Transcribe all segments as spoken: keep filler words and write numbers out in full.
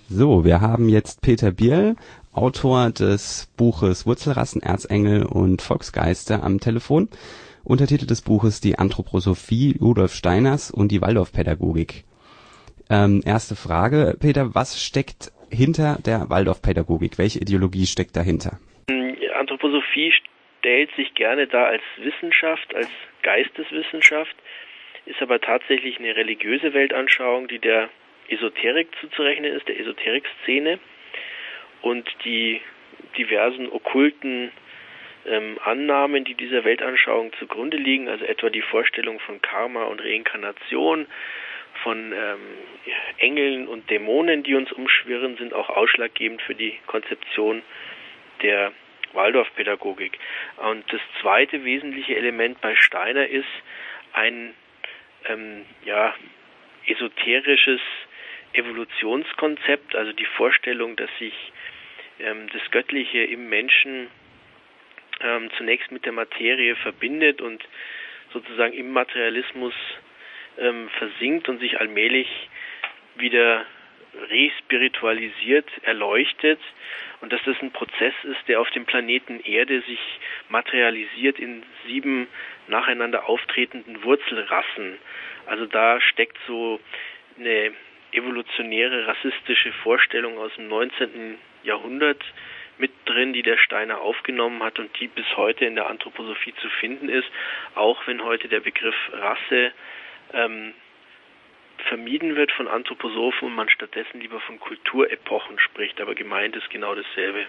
So, wir haben jetzt Peter Bierl, Autor des Buches Wurzelrassen, Erzengel und Volksgeister am Telefon. Untertitel des Buches Die Anthroposophie Rudolf Steiners und die Waldorfpädagogik. Ähm, erste Frage, Peter, was steckt hinter der Waldorfpädagogik? Welche Ideologie steckt dahinter? Anthroposophie stellt sich gerne dar als Wissenschaft, als Geisteswissenschaft, ist aber tatsächlich eine religiöse Weltanschauung, die der Esoterik zuzurechnen ist, der Esoterik-Szene, und die diversen okkulten ähm, Annahmen, die dieser Weltanschauung zugrunde liegen, also etwa die Vorstellung von Karma und Reinkarnation, von ähm, Engeln und Dämonen, die uns umschwirren, sind auch ausschlaggebend für die Konzeption der Waldorfpädagogik. Und das zweite wesentliche Element bei Steiner ist ein ähm, ja, esoterisches Evolutionskonzept, also die Vorstellung, dass sich ähm, das Göttliche im Menschen ähm, zunächst mit der Materie verbindet und sozusagen im Materialismus ähm, versinkt und sich allmählich wieder respiritualisiert, erleuchtet, und dass das ein Prozess ist, der auf dem Planeten Erde sich materialisiert in sieben nacheinander auftretenden Wurzelrassen. Also da steckt so eine evolutionäre rassistische Vorstellung aus dem neunzehnten Jahrhundert mit drin, die der Steiner aufgenommen hat und die bis heute in der Anthroposophie zu finden ist, auch wenn heute der Begriff Rasse ähm, vermieden wird von Anthroposophen und man stattdessen lieber von Kulturepochen spricht, aber gemeint ist genau dasselbe.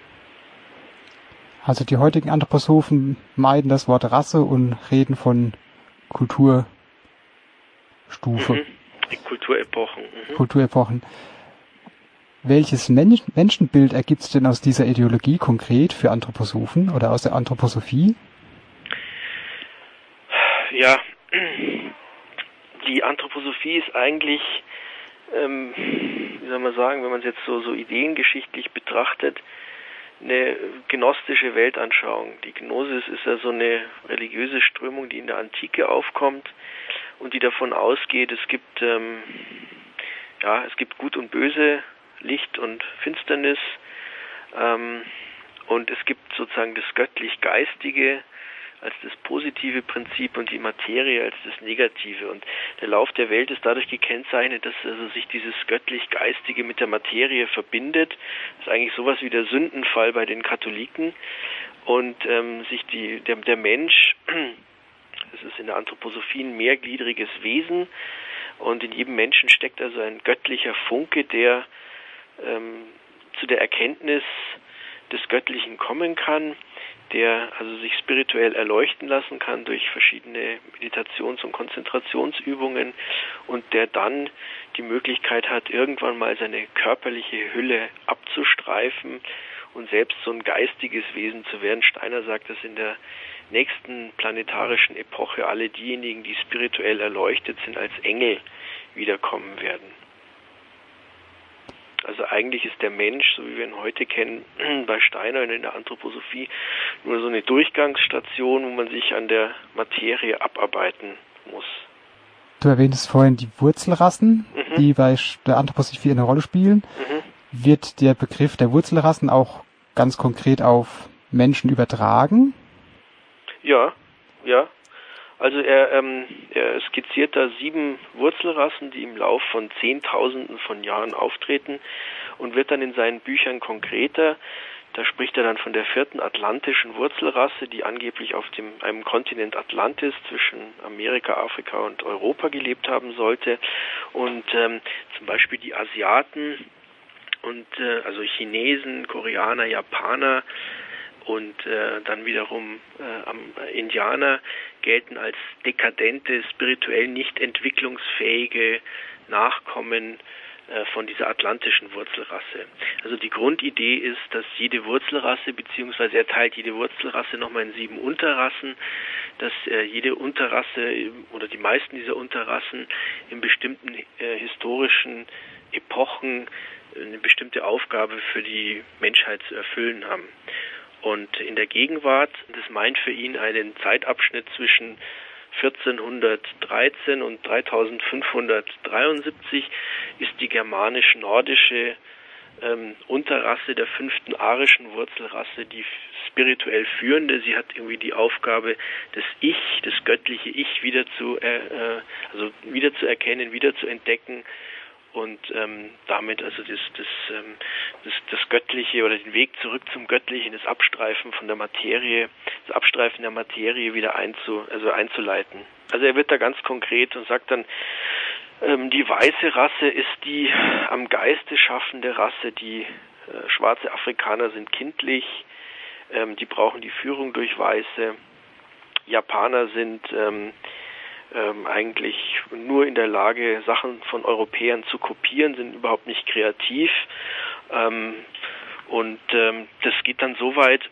Also die heutigen Anthroposophen meiden das Wort Rasse und reden von Kulturstufe. Mhm. Kulturepochen. Mhm. Kulturepochen. Welches Mensch- Menschenbild ergibt es denn aus dieser Ideologie konkret für Anthroposophen oder aus der Anthroposophie? Ja, die Anthroposophie ist eigentlich, ähm, wie soll man sagen, wenn man es jetzt so, so ideengeschichtlich betrachtet, eine gnostische Weltanschauung. Die Gnosis ist ja so eine religiöse Strömung, die in der Antike aufkommt und die davon ausgeht, es gibt ähm, ja, es gibt Gut und Böse, Licht und Finsternis, ähm, und es gibt sozusagen das göttlich-geistige als das positive Prinzip und die Materie als das negative. Und der Lauf der Welt ist dadurch gekennzeichnet, dass also sich dieses göttlich-geistige mit der Materie verbindet. Das ist eigentlich sowas wie der Sündenfall bei den Katholiken. Und ähm, sich die der, der Mensch, das ist in der Anthroposophie ein mehrgliedriges Wesen, und in jedem Menschen steckt also ein göttlicher Funke, der ähm, zu der Erkenntnis des Göttlichen kommen kann, der also sich spirituell erleuchten lassen kann durch verschiedene Meditations- und Konzentrationsübungen und der dann die Möglichkeit hat, irgendwann mal seine körperliche Hülle abzustreifen und selbst so ein geistiges Wesen zu werden. Steiner sagt, dass in der nächsten planetarischen Epoche alle diejenigen, die spirituell erleuchtet sind, als Engel wiederkommen werden. Also eigentlich ist der Mensch, so wie wir ihn heute kennen, bei Steiner und in der Anthroposophie nur so eine Durchgangsstation, wo man sich an der Materie abarbeiten muss. Du erwähntest vorhin die Wurzelrassen, mhm. die bei der Anthroposophie eine Rolle spielen. Mhm. Wird der Begriff der Wurzelrassen auch ganz konkret auf Menschen übertragen? Ja, ja. Also er, ähm, er skizziert da sieben Wurzelrassen, die im Lauf von Zehntausenden von Jahren auftreten und wird dann in seinen Büchern konkreter. Da spricht er dann von der vierten atlantischen Wurzelrasse, die angeblich auf dem einem Kontinent Atlantis zwischen Amerika, Afrika und Europa gelebt haben sollte. Und ähm, zum Beispiel die Asiaten und äh, also Chinesen, Koreaner, Japaner und äh, dann wiederum äh, am, äh, Indianer gelten als dekadente, spirituell nicht entwicklungsfähige Nachkommen äh, von dieser atlantischen Wurzelrasse. Also die Grundidee ist, dass jede Wurzelrasse, beziehungsweise er teilt jede Wurzelrasse nochmal in sieben Unterrassen, dass äh, jede Unterrasse oder die meisten dieser Unterrassen in bestimmten äh, historischen Epochen eine bestimmte Aufgabe für die Menschheit zu erfüllen haben. Und in der Gegenwart, das meint für ihn einen Zeitabschnitt zwischen vierzehnhundertdreizehn und dreitausendfünfhundertdreiundsiebzig, ist die germanisch-nordische ähm, Unterrasse der fünften arischen Wurzelrasse, die spirituell führende. Sie hat irgendwie die Aufgabe, das Ich, das göttliche Ich wieder zu, äh, also wieder zu erkennen, wieder zu entdecken und ähm, damit also das, das, ähm, das, das Göttliche oder den Weg zurück zum Göttlichen, das Abstreifen von der Materie, das Abstreifen der Materie wieder einzu, also einzuleiten. Also er wird da ganz konkret und sagt dann, die weiße Rasse ist die am Geiste schaffende Rasse. Die äh, schwarze Afrikaner sind kindlich, ähm, die brauchen die Führung durch Weiße. Japaner sind ähm, ähm, eigentlich nur in der Lage, Sachen von Europäern zu kopieren, sind überhaupt nicht kreativ. Ähm, und ähm, das geht dann so weit,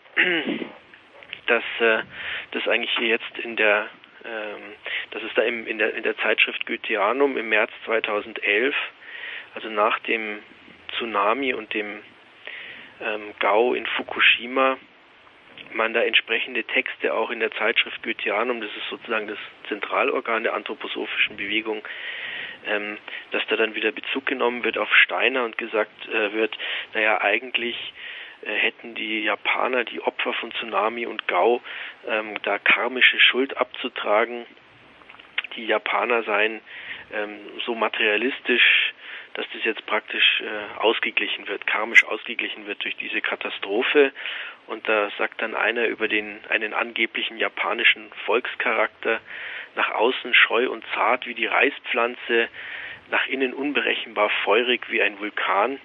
dass äh, das eigentlich hier jetzt in der Das ist da im, in, der, in der Zeitschrift Goetheanum im März zweitausendelf, also nach dem Tsunami und dem ähm, Gau in Fukushima, man da entsprechende Texte auch in der Zeitschrift Goetheanum, das ist sozusagen das Zentralorgan der anthroposophischen Bewegung, ähm, dass da dann wieder Bezug genommen wird auf Steiner und gesagt äh, wird, naja, eigentlich hätten die Japaner, die Opfer von Tsunami und Gau, ähm, da karmische Schuld abzutragen. Die Japaner seien ähm, so materialistisch, dass das jetzt praktisch äh, ausgeglichen wird, karmisch ausgeglichen wird durch diese Katastrophe. Und da sagt dann einer über den einen angeblichen japanischen Volkscharakter, nach außen scheu und zart wie die Reispflanze, nach innen unberechenbar feurig wie ein Vulkan.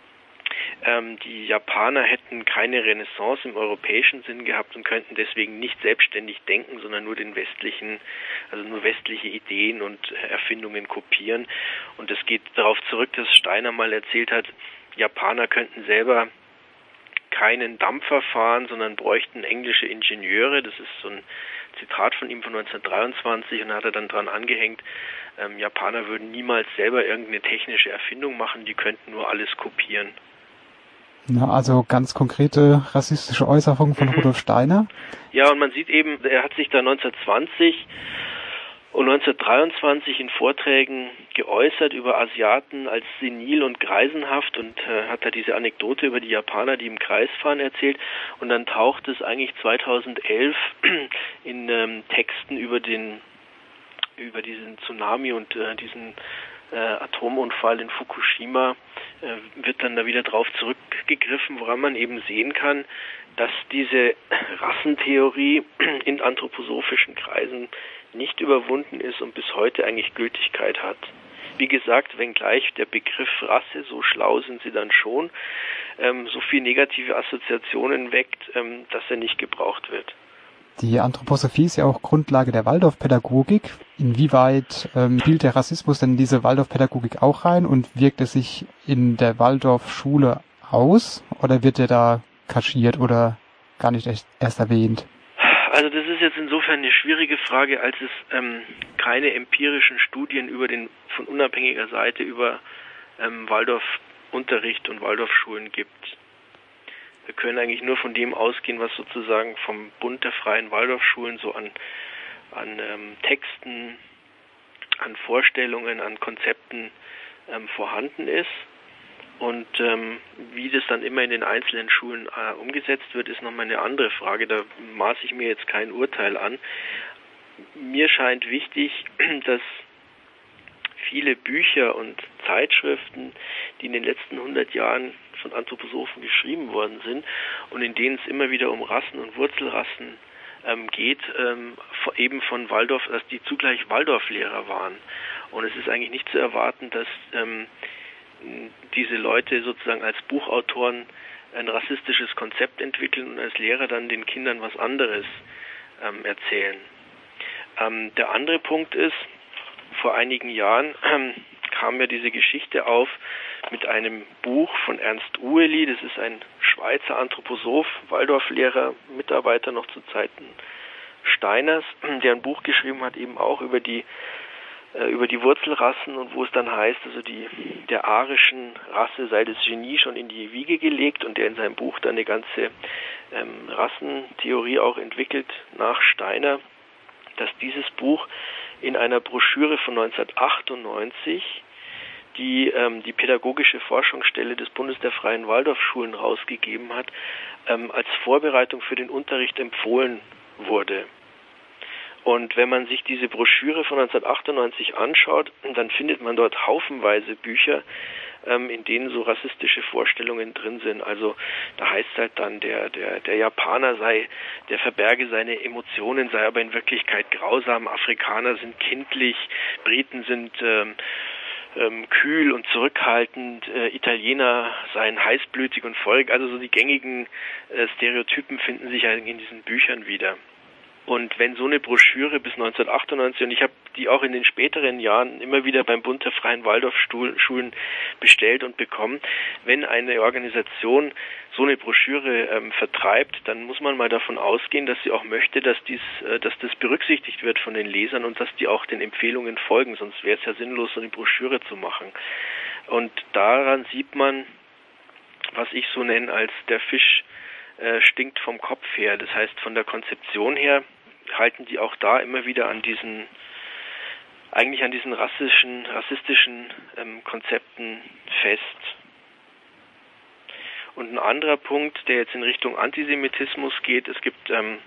Ähm, die Japaner hätten keine Renaissance im europäischen Sinn gehabt und könnten deswegen nicht selbstständig denken, sondern nur den westlichen, also nur westliche Ideen und Erfindungen kopieren. Und es geht darauf zurück, dass Steiner mal erzählt hat, Japaner könnten selber keinen Dampfer fahren, sondern bräuchten englische Ingenieure. Das ist so ein Zitat von ihm von neunzehnhundertdreiundzwanzig und da hat er dann dran angehängt, ähm, Japaner würden niemals selber irgendeine technische Erfindung machen, die könnten nur alles kopieren. Ja, also ganz konkrete rassistische Äußerungen von mhm. Rudolf Steiner. Ja, und man sieht eben, er hat sich da neunzehnhundertzwanzig und neunzehnhundertdreiundzwanzig in Vorträgen geäußert über Asiaten als senil und greisenhaft und äh, hat da diese Anekdote über die Japaner, die im Kreis fahren, erzählt. Und dann taucht es eigentlich zweitausendelf in ähm, Texten über den über diesen Tsunami und äh, diesen äh, Atomunfall in Fukushima äh, wird dann da wieder drauf zurückgegriffen, woran man eben sehen kann, dass diese Rassentheorie in anthroposophischen Kreisen nicht überwunden ist und bis heute eigentlich Gültigkeit hat. Wie gesagt, wenngleich der Begriff Rasse, so schlau sind sie dann schon, ähm, so viel negative Assoziationen weckt, ähm, dass er nicht gebraucht wird. Die Anthroposophie ist ja auch Grundlage der Waldorfpädagogik. Inwieweit ähm, spielt der Rassismus denn in diese Waldorfpädagogik auch rein und wirkt es sich in der Waldorfschule aus oder wird er da kaschiert oder gar nicht erst, erst erwähnt? Also das ist jetzt insofern eine schwierige Frage, als es ähm, keine empirischen Studien über den von unabhängiger Seite über ähm, Waldorfunterricht und Waldorfschulen gibt. Wir können eigentlich nur von dem ausgehen, was sozusagen vom Bund der freien Waldorfschulen so an, an ähm, Texten, an Vorstellungen, an Konzepten ähm, vorhanden ist. Und ähm, wie das dann immer in den einzelnen Schulen äh, umgesetzt wird, ist nochmal eine andere Frage. Da maße ich mir jetzt kein Urteil an. Mir scheint wichtig, dass viele Bücher und Zeitschriften, die in den letzten hundert Jahren von Anthroposophen geschrieben worden sind und in denen es immer wieder um Rassen und Wurzelrassen ähm, geht, ähm, eben von Waldorf, dass die zugleich Waldorflehrer waren. Und es ist eigentlich nicht zu erwarten, dass ähm, diese Leute sozusagen als Buchautoren ein rassistisches Konzept entwickeln und als Lehrer dann den Kindern was anderes ähm, erzählen. Ähm, der andere Punkt ist, vor einigen Jahren ähm, kam ja diese Geschichte auf mit einem Buch von Ernst Ueli, das ist ein Schweizer Anthroposoph, Waldorflehrer, Mitarbeiter noch zu Zeiten Steiners, der ein Buch geschrieben hat, eben auch über die über die Wurzelrassen und wo es dann heißt, also die der arischen Rasse sei das Genie schon in die Wiege gelegt und der in seinem Buch dann eine ganze ähm, Rassentheorie auch entwickelt nach Steiner, dass dieses Buch in einer Broschüre von neunzehnhundertachtundneunzig die ähm, die pädagogische Forschungsstelle des Bundes der Freien Waldorfschulen rausgegeben hat, ähm, als Vorbereitung für den Unterricht empfohlen wurde. Und wenn man sich diese Broschüre von neunzehnhundertachtundneunzig anschaut, dann findet man dort haufenweise Bücher, ähm, in denen so rassistische Vorstellungen drin sind. Also da heißt es halt dann, der, der, der Japaner sei, der verberge seine Emotionen, sei aber in Wirklichkeit grausam, Afrikaner sind kindlich, Briten sind ähm, ähm, kühl und zurückhaltend, äh, Italiener seien heißblütig und feurig. Also so die gängigen äh, Stereotypen finden sich halt in diesen Büchern wieder. Und wenn so eine Broschüre bis neunzehnhundertachtundneunzig, und ich habe die auch in den späteren Jahren immer wieder beim Bund der Freien Waldorfschulen bestellt und bekommen, wenn eine Organisation so eine Broschüre ähm, vertreibt, dann muss man mal davon ausgehen, dass sie auch möchte, dass dies, äh, dass das berücksichtigt wird von den Lesern und dass die auch den Empfehlungen folgen, sonst wäre es ja sinnlos, so eine Broschüre zu machen. Und daran sieht man, was ich so nenne als der Fisch äh, stinkt vom Kopf her. Das heißt, von der Konzeption her halten die auch da immer wieder an diesen, eigentlich an diesen rassischen, rassistischen ähm, Konzepten fest. Und ein anderer Punkt, der jetzt in Richtung Antisemitismus geht, es gibt ähm,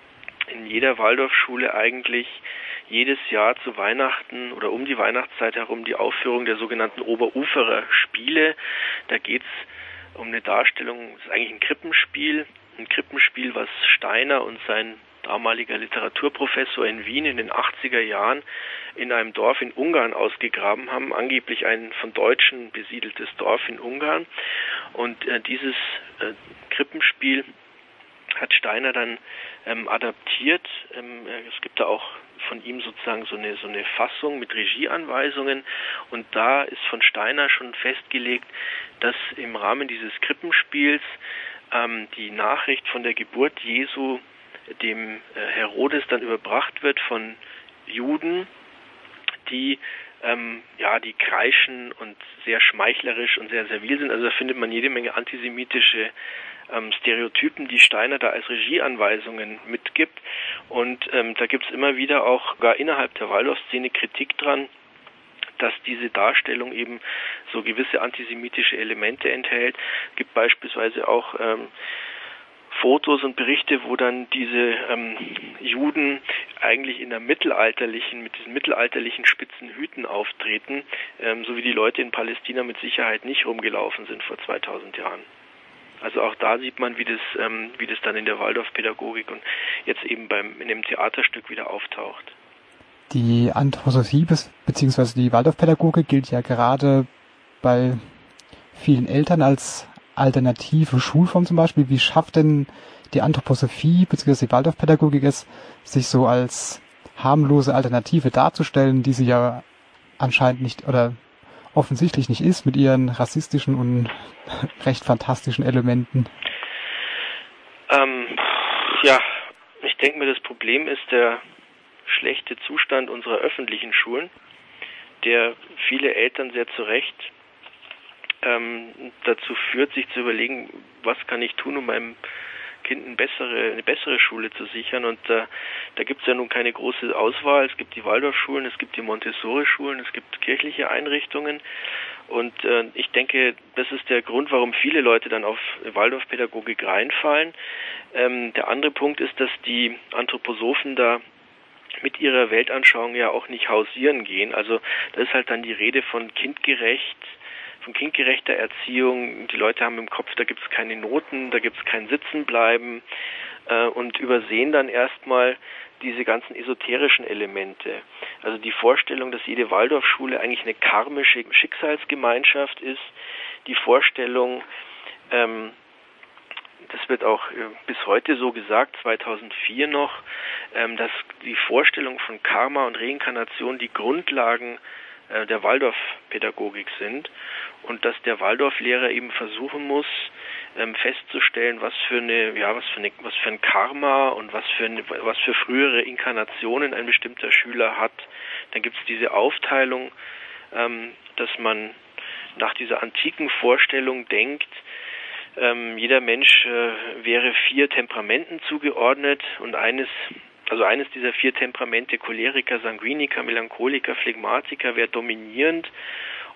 in jeder Waldorfschule eigentlich jedes Jahr zu Weihnachten oder um die Weihnachtszeit herum die Aufführung der sogenannten Oberuferer Spiele. Da geht es um eine Darstellung, das ist eigentlich ein Krippenspiel, ein Krippenspiel, was Steiner und sein damaliger Literaturprofessor in Wien in den achtziger Jahren in einem Dorf in Ungarn ausgegraben haben, angeblich ein von Deutschen besiedeltes Dorf in Ungarn. Und äh, dieses äh, Krippenspiel hat Steiner dann ähm, adaptiert. Ähm, es gibt da auch von ihm sozusagen so eine, so eine Fassung mit Regieanweisungen. Und da ist von Steiner schon festgelegt, dass im Rahmen dieses Krippenspiels ähm, die Nachricht von der Geburt Jesu dem äh, Herodes dann überbracht wird von Juden, die ähm, ja, die kreischen und sehr schmeichlerisch und sehr servil sind. Also da findet man jede Menge antisemitische ähm, Stereotypen, die Steiner da als Regieanweisungen mitgibt. Und ähm, da gibt es immer wieder auch gar innerhalb der Waldorfszene Kritik dran, dass diese Darstellung eben so gewisse antisemitische Elemente enthält. Es gibt beispielsweise auch ähm, Fotos und Berichte, wo dann diese ähm, Juden eigentlich in der mittelalterlichen, mit diesen mittelalterlichen spitzen Hüten auftreten, ähm, so wie die Leute in Palästina mit Sicherheit nicht rumgelaufen sind vor zweitausend Jahren. Also auch da sieht man, wie das, ähm, wie das dann in der Waldorfpädagogik und jetzt eben beim in dem Theaterstück wieder auftaucht. Die Anthroposophie bzw. die Waldorfpädagogik gilt ja gerade bei vielen Eltern als alternative Schulform zum Beispiel. Wie schafft denn die Anthroposophie bzw. die Waldorfpädagogik es, sich so als harmlose Alternative darzustellen, die sie ja anscheinend nicht oder offensichtlich nicht ist, mit ihren rassistischen und recht fantastischen Elementen? Ähm, ja, ich denke mir, das Problem ist der schlechte Zustand unserer öffentlichen Schulen, der viele Eltern sehr zu Recht ähm, dazu führt, sich zu überlegen, was kann ich tun, um meinem Kind eine bessere, eine bessere Schule zu sichern. Und äh, da gibt es ja nun keine große Auswahl. Es gibt die Waldorfschulen, es gibt die Montessori-Schulen, es gibt kirchliche Einrichtungen. Und äh, ich denke, das ist der Grund, warum viele Leute dann auf Waldorfpädagogik reinfallen. Ähm, der andere Punkt ist, dass die Anthroposophen da mit ihrer Weltanschauung ja auch nicht hausieren gehen. Also da ist halt dann die Rede von kindgerecht, von kindgerechter Erziehung. Die Leute haben im Kopf, da gibt es keine Noten, da gibt es kein Sitzenbleiben äh, und übersehen dann erstmal diese ganzen esoterischen Elemente. Also die Vorstellung, dass jede Waldorfschule eigentlich eine karmische Schicksalsgemeinschaft ist, die Vorstellung, ähm, das wird auch äh, bis heute so gesagt, zweitausendvier noch, ähm, dass die Vorstellung von Karma und Reinkarnation die Grundlagen äh, der Waldorfpädagogik sind und dass der Waldorflehrer eben versuchen muss, ähm, festzustellen, was für eine, ja, was für eine, was für ein Karma und was für eine, was für frühere Inkarnationen ein bestimmter Schüler hat. Dann gibt es diese Aufteilung, ähm, dass man nach dieser antiken Vorstellung denkt, Ähm, jeder Mensch äh, wäre vier Temperamenten zugeordnet und eines, also eines dieser vier Temperamente, Choleriker, Sanguiniker, Melancholiker, Phlegmatiker, wäre dominierend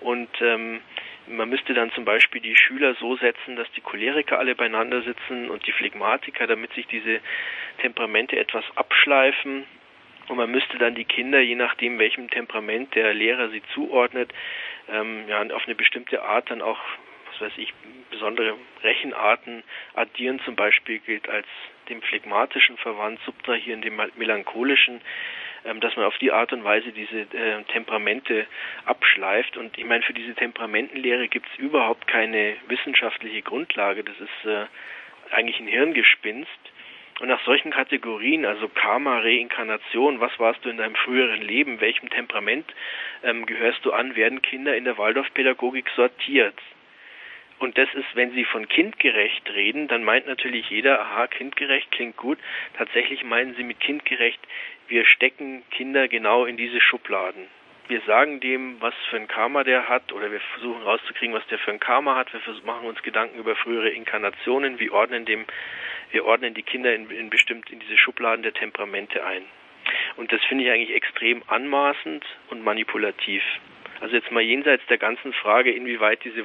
Und ähm, man müsste dann zum Beispiel die Schüler so setzen, dass die Choleriker alle beieinander sitzen und die Phlegmatiker, damit sich diese Temperamente etwas abschleifen. Und man müsste dann die Kinder, je nachdem, welchem Temperament der Lehrer sie zuordnet, ähm, ja, auf eine bestimmte Art dann auch, was weiß ich, besondere Rechenarten addieren. Zum Beispiel gilt als dem phlegmatischen verwandt, subtrahieren dem melancholischen, ähm, dass man auf die Art und Weise diese äh, Temperamente abschleift. Und ich meine, für diese Temperamentenlehre gibt es überhaupt keine wissenschaftliche Grundlage. Das ist äh, eigentlich ein Hirngespinst. Und nach solchen Kategorien, also Karma, Reinkarnation, was warst du in deinem früheren Leben, welchem Temperament ähm, gehörst du an, werden Kinder in der Waldorfpädagogik sortiert. Und das ist, wenn Sie von kindgerecht reden, dann meint natürlich jeder, aha, kindgerecht klingt gut. Tatsächlich meinen Sie mit kindgerecht, wir stecken Kinder genau in diese Schubladen. Wir sagen dem, was für ein Karma der hat, oder wir versuchen rauszukriegen, was der für ein Karma hat. Wir machen uns Gedanken über frühere Inkarnationen. Wir ordnen dem, wir ordnen die Kinder in, in bestimmt in diese Schubladen der Temperamente ein. Und das finde ich eigentlich extrem anmaßend und manipulativ. Also jetzt mal jenseits der ganzen Frage, inwieweit diese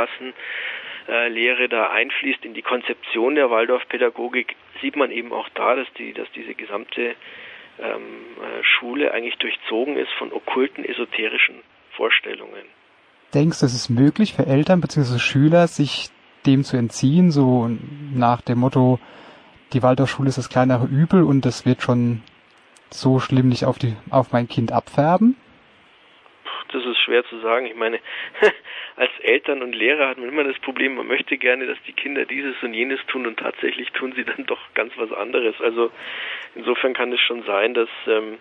Wurzelrassenlehre da einfließt in die Konzeption der Waldorfpädagogik, sieht man eben auch da, dass die, dass diese gesamte ähm, Schule eigentlich durchzogen ist von okkulten, esoterischen Vorstellungen. Denkst du, es ist möglich für Eltern bzw. Schüler, sich dem zu entziehen, so nach dem Motto, die Waldorfschule ist das kleinere Übel und das wird schon so schlimm nicht auf die, auf mein Kind abfärben? Das ist schwer zu sagen. Ich meine, als Eltern und Lehrer hat man immer das Problem, man möchte gerne, dass die Kinder dieses und jenes tun und tatsächlich tun sie dann doch ganz was anderes. Also insofern kann es schon sein, dass, ähm,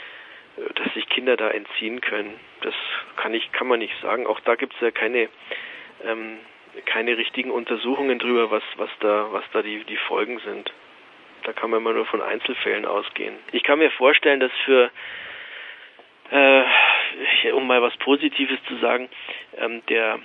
dass sich Kinder da entziehen können. Das kann ich, kann man nicht sagen. Auch da gibt es ja keine, ähm, keine richtigen Untersuchungen drüber, was, was da, was da die, die Folgen sind. Da kann man immer nur von Einzelfällen ausgehen. Ich kann mir vorstellen, dass für Äh, um mal was Positives zu sagen, ähm, der,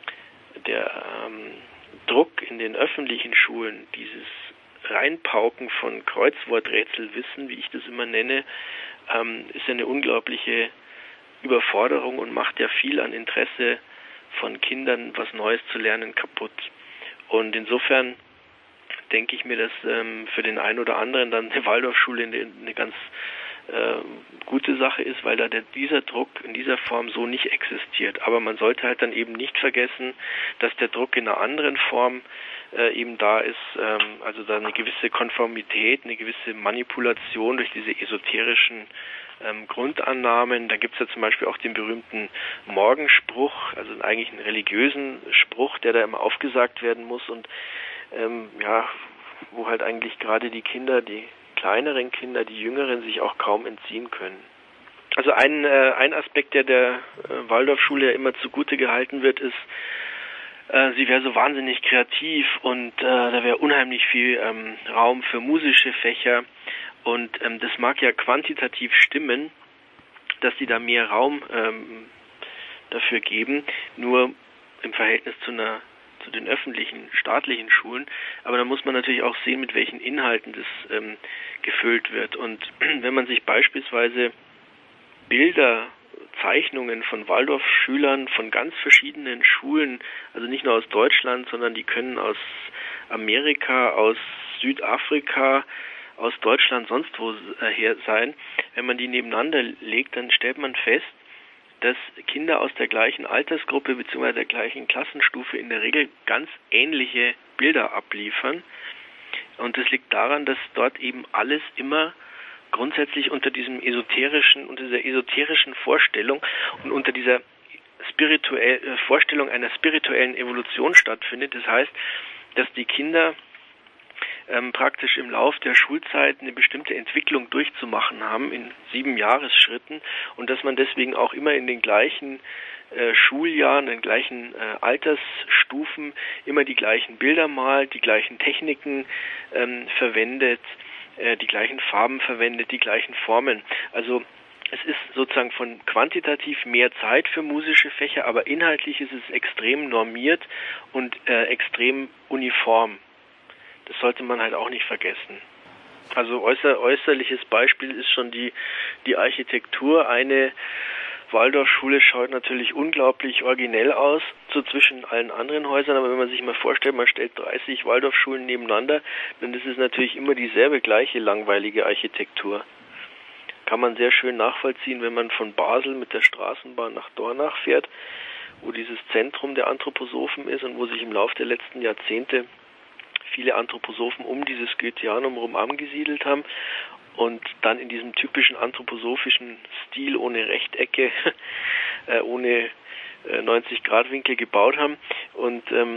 der ähm, Druck in den öffentlichen Schulen, dieses Reinpauken von Kreuzworträtselwissen, wie ich das immer nenne, ähm, ist ja eine unglaubliche Überforderung und macht ja viel an Interesse von Kindern, was Neues zu lernen, kaputt. Und insofern denke ich mir, dass ähm, für den einen oder anderen dann eine Waldorfschule eine, eine ganz Äh, gute Sache ist, weil da der, dieser Druck in dieser Form so nicht existiert. Aber man sollte halt dann eben nicht vergessen, dass der Druck in einer anderen Form äh, eben da ist, ähm, also da eine gewisse Konformität, eine gewisse Manipulation durch diese esoterischen ähm, Grundannahmen. Da gibt es ja zum Beispiel auch den berühmten Morgenspruch, also eigentlich einen religiösen Spruch, der da immer aufgesagt werden muss und ähm, ja, wo halt eigentlich gerade die Kinder, die kleineren Kinder, die Jüngeren sich auch kaum entziehen können. Also ein, äh, ein Aspekt, der der äh, Waldorfschule ja immer zugute gehalten wird, ist, äh, sie wäre so wahnsinnig kreativ und äh, da wäre unheimlich viel ähm, Raum für musische Fächer und ähm, das mag ja quantitativ stimmen, dass sie da mehr Raum ähm, dafür geben, nur im Verhältnis zu einer zu den öffentlichen, staatlichen Schulen, aber da muss man natürlich auch sehen, mit welchen Inhalten das ähm, gefüllt wird. Und wenn man sich beispielsweise Bilder, Zeichnungen von Waldorfschülern von ganz verschiedenen Schulen, also nicht nur aus Deutschland, sondern die können aus Amerika, aus Südafrika, aus Deutschland, sonst wo her sein, wenn man die nebeneinander legt, dann stellt man fest, dass Kinder aus der gleichen Altersgruppe bzw. der gleichen Klassenstufe in der Regel ganz ähnliche Bilder abliefern. Und das liegt daran, dass dort eben alles immer grundsätzlich unter diesem esoterischen, unter dieser esoterischen Vorstellung und unter dieser spirituell, Vorstellung einer spirituellen Evolution stattfindet. Das heißt, dass die Kinder Ähm, praktisch im Lauf der Schulzeit eine bestimmte Entwicklung durchzumachen haben in sieben Jahresschritten und dass man deswegen auch immer in den gleichen äh, Schuljahren, in den gleichen äh, Altersstufen immer die gleichen Bilder malt, die gleichen Techniken ähm, verwendet, äh, die gleichen Farben verwendet, die gleichen Formen. Also es ist sozusagen von quantitativ mehr Zeit für musische Fächer, aber inhaltlich ist es extrem normiert und äh, extrem uniform. Das sollte man halt auch nicht vergessen. Also äußer, äußerliches Beispiel ist schon die, die Architektur. Eine Waldorfschule schaut natürlich unglaublich originell aus, so zwischen allen anderen Häusern, aber wenn man sich mal vorstellt, man stellt dreißig Waldorfschulen nebeneinander, dann ist es natürlich immer dieselbe gleiche langweilige Architektur. Kann man sehr schön nachvollziehen, wenn man von Basel mit der Straßenbahn nach Dornach fährt, wo dieses Zentrum der Anthroposophen ist und wo sich im Laufe der letzten Jahrzehnte viele Anthroposophen um dieses Goetheanum rum angesiedelt haben und dann in diesem typischen anthroposophischen Stil ohne Rechtecke, äh, ohne äh, neunzig-Grad-Winkel gebaut haben und ähm,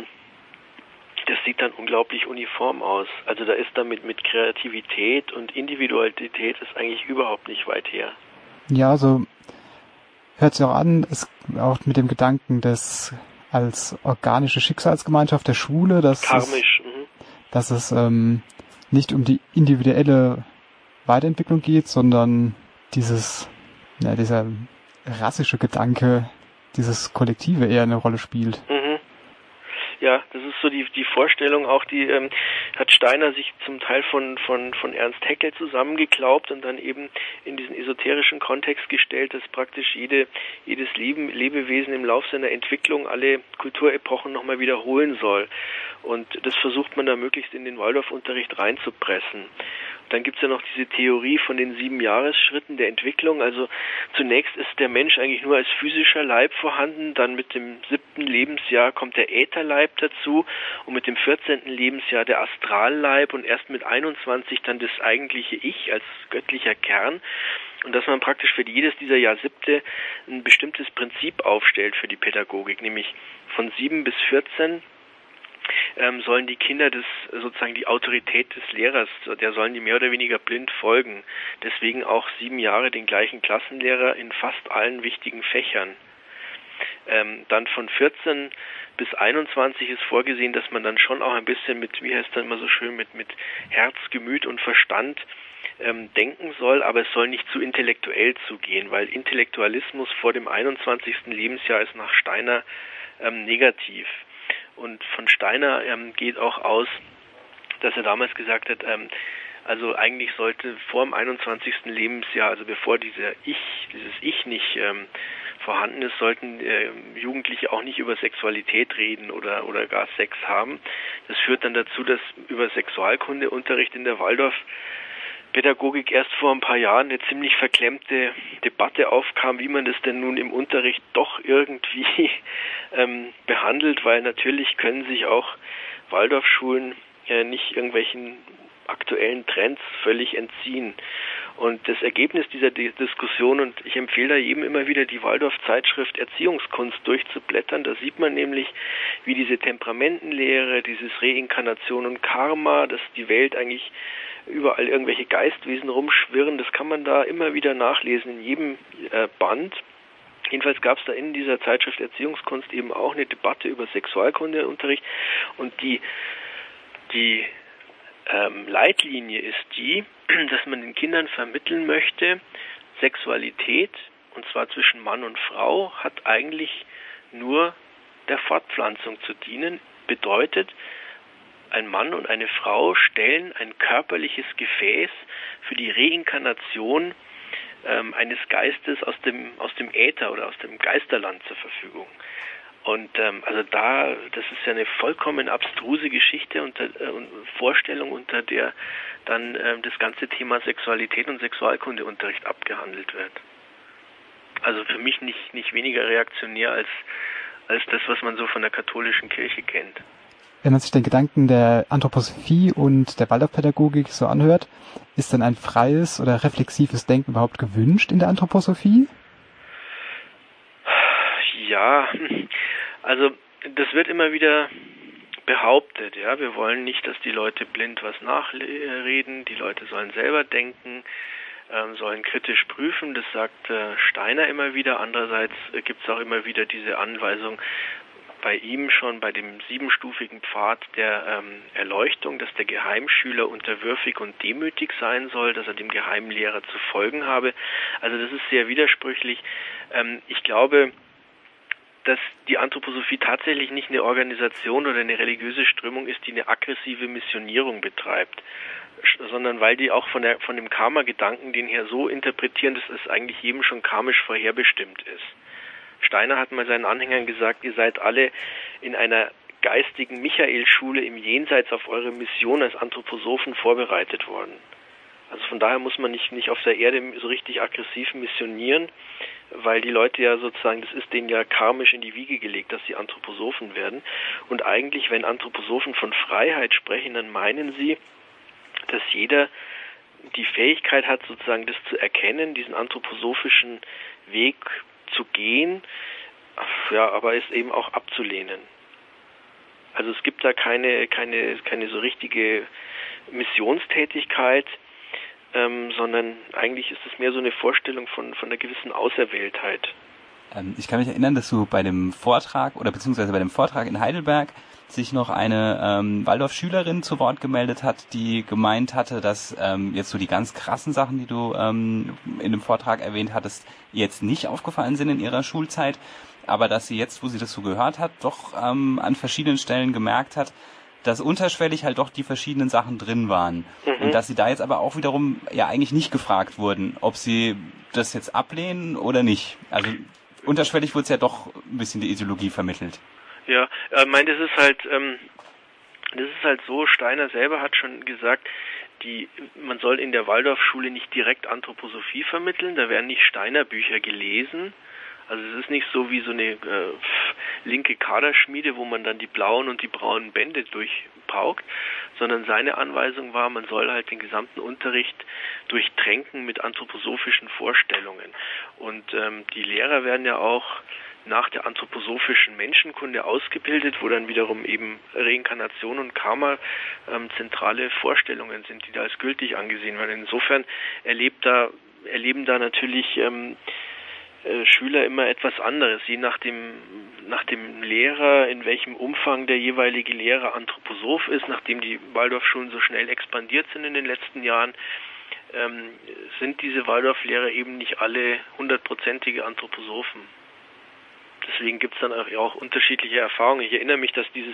das sieht dann unglaublich uniform aus. Also da ist damit mit Kreativität und Individualität ist eigentlich überhaupt nicht weit her. Ja, so hört sich auch an, es auch mit dem Gedanken des als organische Schicksalsgemeinschaft der Schule, dass Karmisch, es, mhm. dass es ähm, nicht um die individuelle Weiterentwicklung geht, sondern dieses, ja, dieser rassische Gedanke, dieses Kollektive eher eine Rolle spielt. Mhm. Ja, das ist so die die Vorstellung, auch die ähm, hat Steiner sich zum Teil von von von Ernst Haeckel zusammengeklaubt und dann eben in diesen esoterischen Kontext gestellt, dass praktisch jede jedes Leben, Lebewesen im Lauf seiner Entwicklung alle Kulturepochen nochmal wiederholen soll. Und das versucht man da möglichst in den Waldorfunterricht reinzupressen. Dann gibt es ja noch diese Theorie von den sieben Jahresschritten der Entwicklung. Also zunächst ist der Mensch eigentlich nur als physischer Leib vorhanden, dann mit dem siebten Lebensjahr kommt der Ätherleib dazu und mit dem vierzehnten Lebensjahr der Astralleib und erst mit einundzwanzig dann das eigentliche Ich als göttlicher Kern. Und dass man praktisch für jedes dieser Jahrsiebte ein bestimmtes Prinzip aufstellt für die Pädagogik, nämlich von sieben bis vierzehn Ähm, sollen die Kinder das sozusagen die Autorität des Lehrers, der sollen die mehr oder weniger blind folgen. Deswegen auch sieben Jahre den gleichen Klassenlehrer in fast allen wichtigen Fächern. Ähm, dann von vierzehn bis einundzwanzig ist vorgesehen, dass man dann schon auch ein bisschen mit, wie heißt das immer so schön, mit, mit Herz, Gemüt und Verstand ähm, denken soll, aber es soll nicht zu intellektuell zugehen, weil Intellektualismus vor dem einundzwanzigsten Lebensjahr ist nach Steiner ähm, negativ. Und von Steiner ähm, geht auch aus, dass er damals gesagt hat, ähm, also eigentlich sollte vor dem einundzwanzigsten Lebensjahr, also bevor dieser Ich, dieses Ich nicht ähm, vorhanden ist, sollten äh, Jugendliche auch nicht über Sexualität reden oder oder gar Sex haben. Das führt dann dazu, dass über Sexualkundeunterricht in der Waldorfpädagogik erst vor ein paar Jahren eine ziemlich verklemmte Debatte aufkam, wie man das denn nun im Unterricht doch irgendwie ähm, behandelt, weil natürlich können sich auch Waldorfschulen äh, nicht irgendwelchen aktuellen Trends völlig entziehen. Und das Ergebnis dieser D- Diskussion, und ich empfehle da jedem immer wieder die Waldorf-Zeitschrift Erziehungskunst durchzublättern, da sieht man nämlich, wie diese Temperamentenlehre, dieses Reinkarnation und Karma, dass die Welt eigentlich überall irgendwelche Geistwesen rumschwirren, das kann man da immer wieder nachlesen in jedem äh, Band. Jedenfalls gab es da in dieser Zeitschrift Erziehungskunst eben auch eine Debatte über Sexualkundeunterricht und die, die ähm, Leitlinie ist die, dass man den Kindern vermitteln möchte, Sexualität, und zwar zwischen Mann und Frau, hat eigentlich nur der Fortpflanzung zu dienen, bedeutet, ein Mann und eine Frau stellen ein körperliches Gefäß für die Reinkarnation ähm, eines Geistes aus dem aus dem Äther oder aus dem Geisterland zur Verfügung. Und ähm, also da, das ist ja eine vollkommen abstruse Geschichte und äh, Vorstellung, unter der dann äh, das ganze Thema Sexualität und Sexualkundeunterricht abgehandelt wird. Also für mich nicht nicht weniger reaktionär als als das, was man so von der katholischen Kirche kennt. Wenn man sich den Gedanken der Anthroposophie und der Waldorfpädagogik so anhört, ist denn ein freies oder reflexives Denken überhaupt gewünscht in der Anthroposophie? Ja, also das wird immer wieder behauptet, ja, wir wollen nicht, dass die Leute blind was nachreden, die Leute sollen selber denken, ähm, sollen kritisch prüfen, das sagt äh, Steiner immer wieder. Andererseits äh, gibt es auch immer wieder diese Anweisung, bei ihm schon bei dem siebenstufigen Pfad der ähm, Erleuchtung, dass der Geheimschüler unterwürfig und demütig sein soll, dass er dem Geheimlehrer zu folgen habe. Also das ist sehr widersprüchlich. Ähm, ich glaube, dass die Anthroposophie tatsächlich nicht eine Organisation oder eine religiöse Strömung ist, die eine aggressive Missionierung betreibt, sondern weil die auch von der von dem Karma-Gedanken den her so interpretieren, dass es eigentlich jedem schon karmisch vorherbestimmt ist. Steiner hat mal seinen Anhängern gesagt, ihr seid alle in einer geistigen Michaelschule im Jenseits auf eure Mission als Anthroposophen vorbereitet worden. Also von daher muss man nicht, nicht auf der Erde so richtig aggressiv missionieren, weil die Leute ja sozusagen, das ist denen ja karmisch in die Wiege gelegt, dass sie Anthroposophen werden. Und eigentlich, wenn Anthroposophen von Freiheit sprechen, dann meinen sie, dass jeder die Fähigkeit hat, sozusagen das zu erkennen, diesen anthroposophischen Weg zu gehen, ja, aber es eben auch abzulehnen. Also es gibt da keine, keine, keine so richtige Missionstätigkeit, ähm, sondern eigentlich ist es mehr so eine Vorstellung von, von einer gewissen Auserwähltheit. Ähm, ich kann mich erinnern, dass du bei dem Vortrag oder beziehungsweise bei dem Vortrag in Heidelberg sich noch eine ähm, Waldorf-Schülerin zu Wort gemeldet hat, die gemeint hatte, dass ähm, jetzt so die ganz krassen Sachen, die du ähm, in dem Vortrag erwähnt hattest, jetzt nicht aufgefallen sind in ihrer Schulzeit, aber dass sie jetzt, wo sie das so gehört hat, doch ähm, an verschiedenen Stellen gemerkt hat, dass unterschwellig halt doch die verschiedenen Sachen drin waren. Mhm. Und dass sie da jetzt aber auch wiederum ja eigentlich nicht gefragt wurden, ob sie das jetzt ablehnen oder nicht. Also unterschwellig wurde es ja doch ein bisschen die Ideologie vermittelt. Ja, ich meine, das ist halt, ähm, das ist halt so, Steiner selber hat schon gesagt, die, man soll in der Waldorfschule nicht direkt Anthroposophie vermitteln, da werden nicht Steiner Bücher gelesen. Also es ist nicht so wie so eine äh, linke Kaderschmiede, wo man dann die blauen und die braunen Bände durchpaukt, sondern seine Anweisung war, man soll halt den gesamten Unterricht durchtränken mit anthroposophischen Vorstellungen. Und ähm, die Lehrer werden ja auch nach der anthroposophischen Menschenkunde ausgebildet, wo dann wiederum eben Reinkarnation und Karma ähm, zentrale Vorstellungen sind, die da als gültig angesehen werden. Insofern erlebt da, erleben da natürlich ähm, äh, Schüler immer etwas anderes, je nach dem, nach dem Lehrer, in welchem Umfang der jeweilige Lehrer Anthroposoph ist, nachdem die Waldorfschulen so schnell expandiert sind in den letzten Jahren, ähm, sind diese Waldorflehrer eben nicht alle hundertprozentige Anthroposophen. Deswegen gibt es dann auch unterschiedliche Erfahrungen. Ich erinnere mich, dass dieses,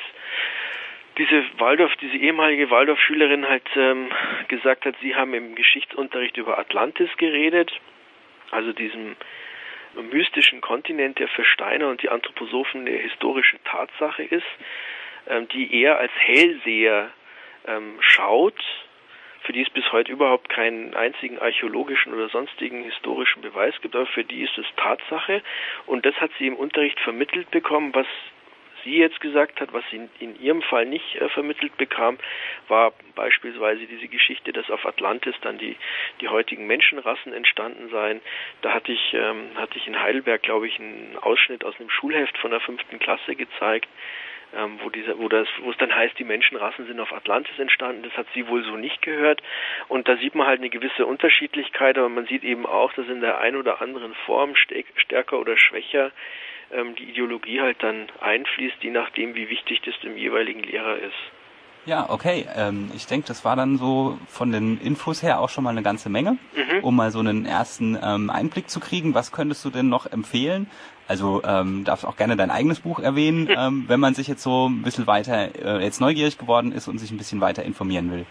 diese Waldorf, diese ehemalige Waldorfschülerin halt ähm, gesagt hat, sie haben im Geschichtsunterricht über Atlantis geredet, also diesem mystischen Kontinent, der für Steiner und die Anthroposophen eine historische Tatsache ist, ähm, die er als Hellseher ähm, schaut, für die es bis heute überhaupt keinen einzigen archäologischen oder sonstigen historischen Beweis gibt, aber für die ist es Tatsache. Und das hat sie im Unterricht vermittelt bekommen. Was sie jetzt gesagt hat, was sie in, in ihrem Fall nicht äh, vermittelt bekam, war beispielsweise diese Geschichte, dass auf Atlantis dann die, die heutigen Menschenrassen entstanden seien. Da hatte ich, ähm, hatte ich in Heidelberg, glaube ich, einen Ausschnitt aus einem Schulheft von der fünften Klasse gezeigt, Ähm, wo dieser, wo das, wo es dann heißt, die Menschenrassen sind auf Atlantis entstanden. Das hat sie wohl so nicht gehört. Und da sieht man halt eine gewisse Unterschiedlichkeit, aber man sieht eben auch, dass in der einen oder anderen Form stärker oder schwächer ähm, die Ideologie halt dann einfließt, je nachdem, wie wichtig das dem jeweiligen Lehrer ist. Ja, okay. Ähm, ich denke, das war dann so von den Infos her auch schon mal eine ganze Menge, mhm. um mal so einen ersten ähm, Einblick zu kriegen. Was könntest du denn noch empfehlen? Also ähm, darfst auch gerne dein eigenes Buch erwähnen, mhm. ähm, wenn man sich jetzt so ein bisschen weiter, äh, jetzt neugierig geworden ist und sich ein bisschen weiter informieren will.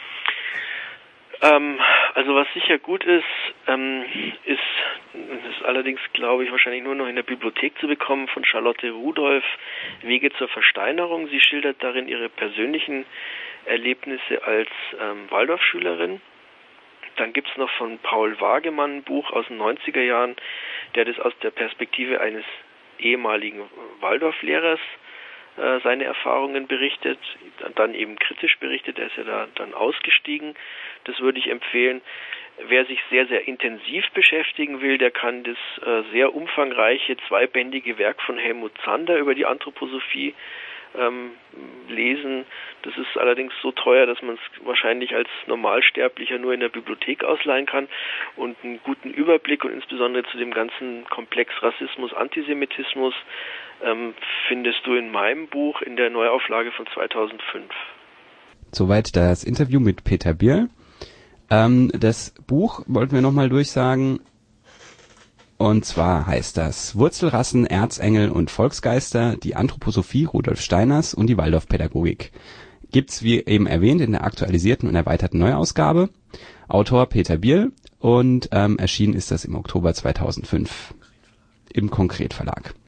Ähm, also was sicher gut ist, ähm, ist, das ist allerdings, glaube ich, wahrscheinlich nur noch in der Bibliothek zu bekommen, von Charlotte Rudolph, Wege zur Versteinerung. Sie schildert darin ihre persönlichen Erlebnisse als ähm, Waldorfschülerin. Dann gibt es noch von Paul Wagemann ein Buch aus den neunziger Jahren, der das aus der Perspektive eines ehemaligen Waldorflehrers äh, seine Erfahrungen berichtet, dann eben kritisch berichtet, er ist ja da dann ausgestiegen. Das würde ich empfehlen. Wer sich sehr, sehr intensiv beschäftigen will, der kann das äh, sehr umfangreiche zweibändige Werk von Helmut Zander über die Anthroposophie ähm, lesen. Das ist allerdings so teuer, dass man es wahrscheinlich als Normalsterblicher nur in der Bibliothek ausleihen kann. Und einen guten Überblick und insbesondere zu dem ganzen Komplex Rassismus, Antisemitismus ähm, findest du in meinem Buch in der Neuauflage von zweitausendfünf. Soweit das Interview mit Peter Bierl. Ähm, das Buch wollten wir nochmal durchsagen. Und zwar heißt das Wurzelrassen, Erzengel und Volksgeister, die Anthroposophie Rudolf Steiners und die Waldorfpädagogik. Gibt's wie eben erwähnt in der aktualisierten und erweiterten Neuausgabe. Autor Peter Bierl und ähm, erschienen ist das im Oktober zweitausendfünf im Konkret Verlag.